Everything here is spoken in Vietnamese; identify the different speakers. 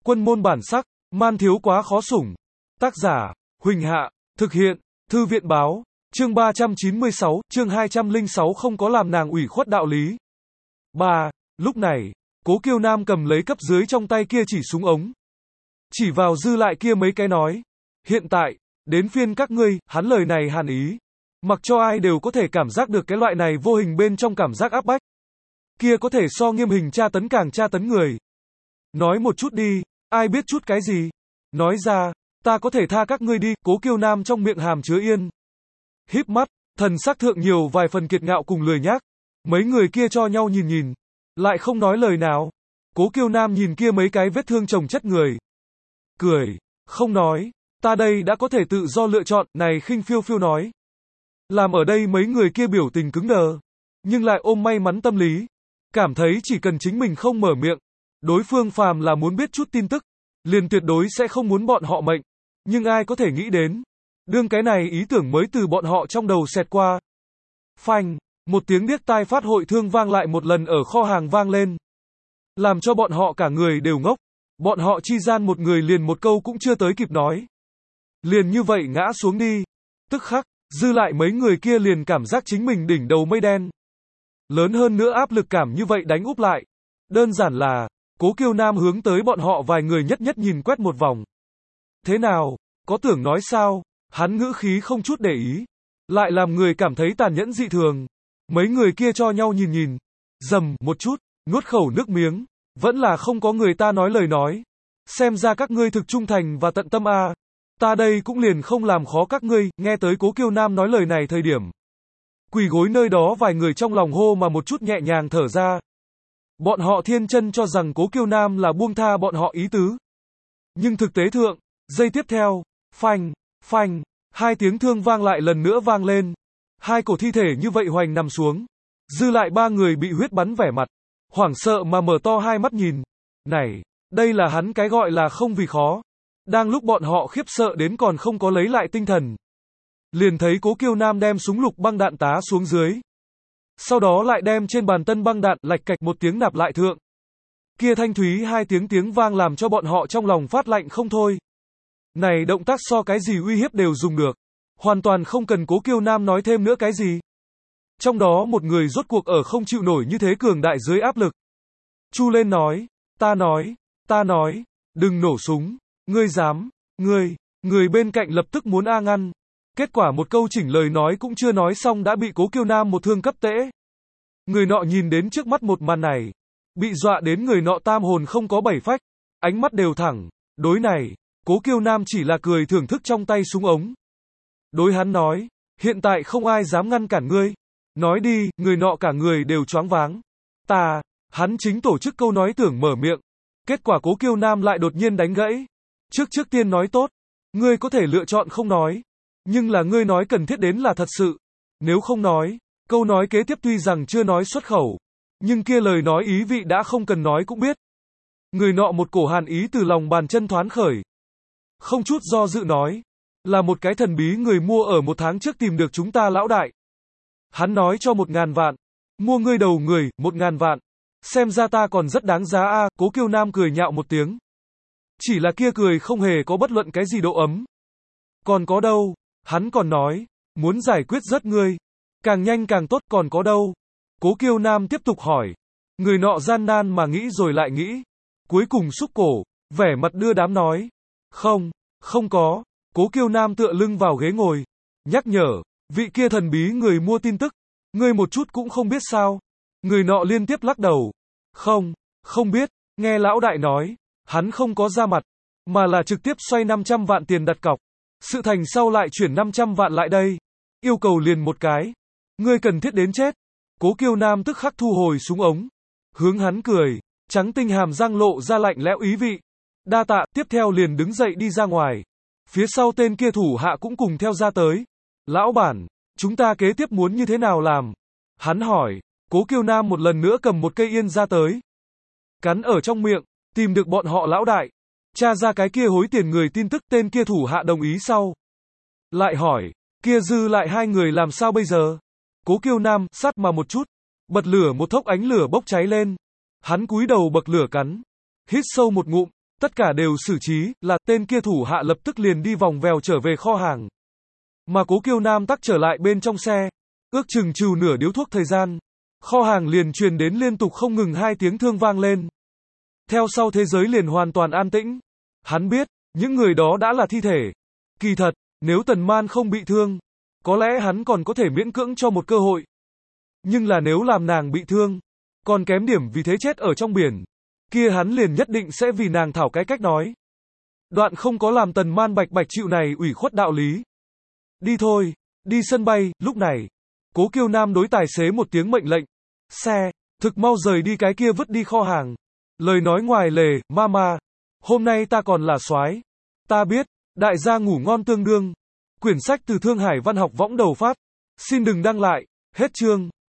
Speaker 1: Quân môn bản sắc, man thiếu quá khó sủng. Tác giả, Huỳnh Hạ, thực hiện, Thư viện báo, chương 396, chương 206 không có làm nàng ủy khuất đạo lý. 3. Lúc này, Cố Kiêu Nam cầm lấy cấp dưới trong tay kia chỉ súng ống. Chỉ vào dư lại kia mấy cái nói. Hiện tại, đến phiên các ngươi, hắn lời này hàn ý. Mặc cho ai đều có thể cảm giác được cái loại này vô hình bên trong cảm giác áp bách. Kia có thể so nghiêm hình tra tấn càng tra tấn người. Nói một chút đi, ai biết chút cái gì? Nói ra, ta có thể tha các ngươi đi, Cố Kiêu Nam trong miệng hàm chứa yên. Híp mắt, thần sắc thượng nhiều vài phần kiệt ngạo cùng lười nhác. Mấy người kia cho nhau nhìn nhìn, lại không nói lời nào. Cố Kiêu Nam nhìn kia mấy cái vết thương chồng chất người. Cười, không nói, ta đây đã có thể tự do lựa chọn, này khinh phiêu phiêu nói. Làm ở đây mấy người kia biểu tình cứng đờ, nhưng lại ôm may mắn tâm lý. Cảm thấy chỉ cần chính mình không mở miệng, đối phương phàm là muốn biết chút tin tức, liền tuyệt đối sẽ không muốn bọn họ mệnh. Nhưng ai có thể nghĩ đến, đương cái này ý tưởng mới từ bọn họ trong đầu xẹt qua. Phanh, một tiếng điếc tai phát hội thương vang lại một lần ở kho hàng vang lên. Làm cho bọn họ cả người đều ngốc, bọn họ chi gian một người liền một câu cũng chưa tới kịp nói. Liền như vậy ngã xuống đi, tức khắc, dư lại mấy người kia liền cảm giác chính mình đỉnh đầu mây đen. Lớn hơn nữa áp lực cảm như vậy đánh úp lại. Đơn giản là, Cố Kiêu Nam hướng tới bọn họ vài người nhất nhất nhìn quét một vòng. Thế nào, có tưởng nói sao? Hắn ngữ khí không chút để ý, lại làm người cảm thấy tàn nhẫn dị thường. Mấy người kia cho nhau nhìn nhìn, rầm một chút, nuốt khẩu nước miếng, vẫn là không có người ta nói lời nói. Xem ra các ngươi thực trung thành và tận tâm a. Ta đây cũng liền không làm khó các ngươi. Nghe tới Cố Kiêu Nam nói lời này thời điểm, quỳ gối nơi đó vài người trong lòng hô mà một chút nhẹ nhàng thở ra. Bọn họ thiên chân cho rằng Cố Kiêu Nam là buông tha bọn họ ý tứ. Nhưng thực tế thượng, giây tiếp theo, phanh, phanh, hai tiếng thương vang lại lần nữa vang lên. Hai cổ thi thể như vậy hoành nằm xuống. Dư lại ba người bị huyết bắn vẻ mặt, hoảng sợ mà mở to hai mắt nhìn. Này, đây là hắn cái gọi là không vì khó. Đang lúc bọn họ khiếp sợ đến còn không có lấy lại tinh thần, liền thấy Cố Kiêu Nam đem súng lục băng đạn tá xuống dưới. Sau đó lại đem trên bàn tân băng đạn lạch cạch một tiếng nạp lại thượng. Kia thanh thúy hai tiếng vang làm cho bọn họ trong lòng phát lạnh không thôi. Này động tác so cái gì uy hiếp đều dùng được. Hoàn toàn không cần Cố Kiêu Nam nói thêm nữa cái gì. Trong đó một người rốt cuộc ở không chịu nổi như thế cường đại dưới áp lực. Chu lên nói, ta nói, đừng nổ súng, ngươi dám, người bên cạnh lập tức muốn ngăn. Kết quả một câu chỉnh lời nói cũng chưa nói xong đã bị Cố Kiêu Nam một thương cấp tễ. Người nọ nhìn đến trước mắt một màn này, bị dọa đến người nọ tam hồn không có bảy phách, ánh mắt đều thẳng. Đối này, Cố Kiêu Nam chỉ là cười thưởng thức trong tay súng ống. Đối hắn nói, hiện tại không ai dám ngăn cản ngươi. Nói đi, người nọ cả người đều choáng váng. Hắn chính tổ chức câu nói tưởng mở miệng. Kết quả Cố Kiêu Nam lại đột nhiên đánh gãy. Trước tiên nói tốt, ngươi có thể lựa chọn không nói. Nhưng là ngươi nói cần thiết đến là thật sự. Nếu không nói, câu nói kế tiếp tuy rằng chưa nói xuất khẩu, nhưng kia lời nói ý vị đã không cần nói cũng biết. Người nọ một cổ hàn ý từ lòng bàn chân thoáng khởi. Không chút do dự nói, là một cái thần bí người mua ở 1 tháng trước tìm được chúng ta lão đại. Hắn nói cho 1.000 vạn, mua ngươi đầu người, 1.000 vạn. Xem ra ta còn rất đáng giá a. Cố Kiêu Nam cười nhạo một tiếng. Chỉ là kia cười không hề có bất luận cái gì độ ấm. Còn có đâu, hắn còn nói, muốn giải quyết rất ngươi. Càng nhanh càng tốt, còn có đâu. Cố Kiêu Nam tiếp tục hỏi. Người nọ gian nan mà nghĩ rồi lại nghĩ. Cuối cùng xúc cổ, vẻ mặt đưa đám nói. Không có. Cố Kiêu Nam tựa lưng vào ghế ngồi. Nhắc nhở, vị kia thần bí người mua tin tức. Ngươi một chút cũng không biết sao. Người nọ liên tiếp lắc đầu. Không biết. Nghe lão đại nói, hắn không có ra mặt, mà là trực tiếp xoay 500 vạn tiền đặt cọc. Sự thành sau lại chuyển 500 vạn lại đây. Yêu cầu liền một cái. Ngươi cần thiết đến chết. Cố Kiêu Nam tức khắc thu hồi súng ống. Hướng hắn cười, trắng tinh hàm răng lộ ra lạnh lẽo ý vị. Đa tạ, tiếp theo liền đứng dậy đi ra ngoài. Phía sau tên kia thủ hạ cũng cùng theo ra tới. Lão bản, chúng ta kế tiếp muốn như thế nào làm? Hắn hỏi. Cố Kiêu Nam một lần nữa cầm một cây yên ra tới. Cắn ở trong miệng, tìm được bọn họ lão đại. Tra ra cái kia hối tiền người tin tức, tên kia thủ hạ đồng ý sau. Lại hỏi, kia dư lại hai người làm sao bây giờ? Cố Kiêu Nam, sát mà một chút. Bật lửa một thốc ánh lửa bốc cháy lên. Hắn cúi đầu bậc lửa cắn. Hít sâu một ngụm, Tất cả đều xử trí, là tên kia thủ hạ lập tức liền đi vòng vèo trở về kho hàng. Mà Cố Kiêu Nam tắc trở lại bên trong xe, ước chừng trừ nửa điếu thuốc thời gian, kho hàng liền truyền đến liên tục không ngừng 2 tiếng thương vang lên. Theo sau thế giới liền hoàn toàn an tĩnh. Hắn biết, những người đó đã là thi thể. Kỳ thật, nếu Tần Man không bị thương, có lẽ hắn còn có thể miễn cưỡng cho một cơ hội. Nhưng là nếu làm nàng bị thương, còn kém điểm vì thế chết ở trong biển, kia hắn liền nhất định sẽ vì nàng thảo cái cách nói. Đoạn không có làm Tần Man bạch bạch chịu này ủy khuất đạo lý. Đi thôi, đi sân bay. Lúc này, Cố Kiêu Nam đối tài xế một tiếng mệnh lệnh. Xe, thực mau rời đi cái kia vứt đi kho hàng. Lời nói ngoài lề, mama, hôm nay ta còn là soái. Ta biết, đại gia ngủ ngon tương đương. Quyển sách từ Thương Hải Văn học võng đầu phát. Xin đừng đăng lại, hết chương.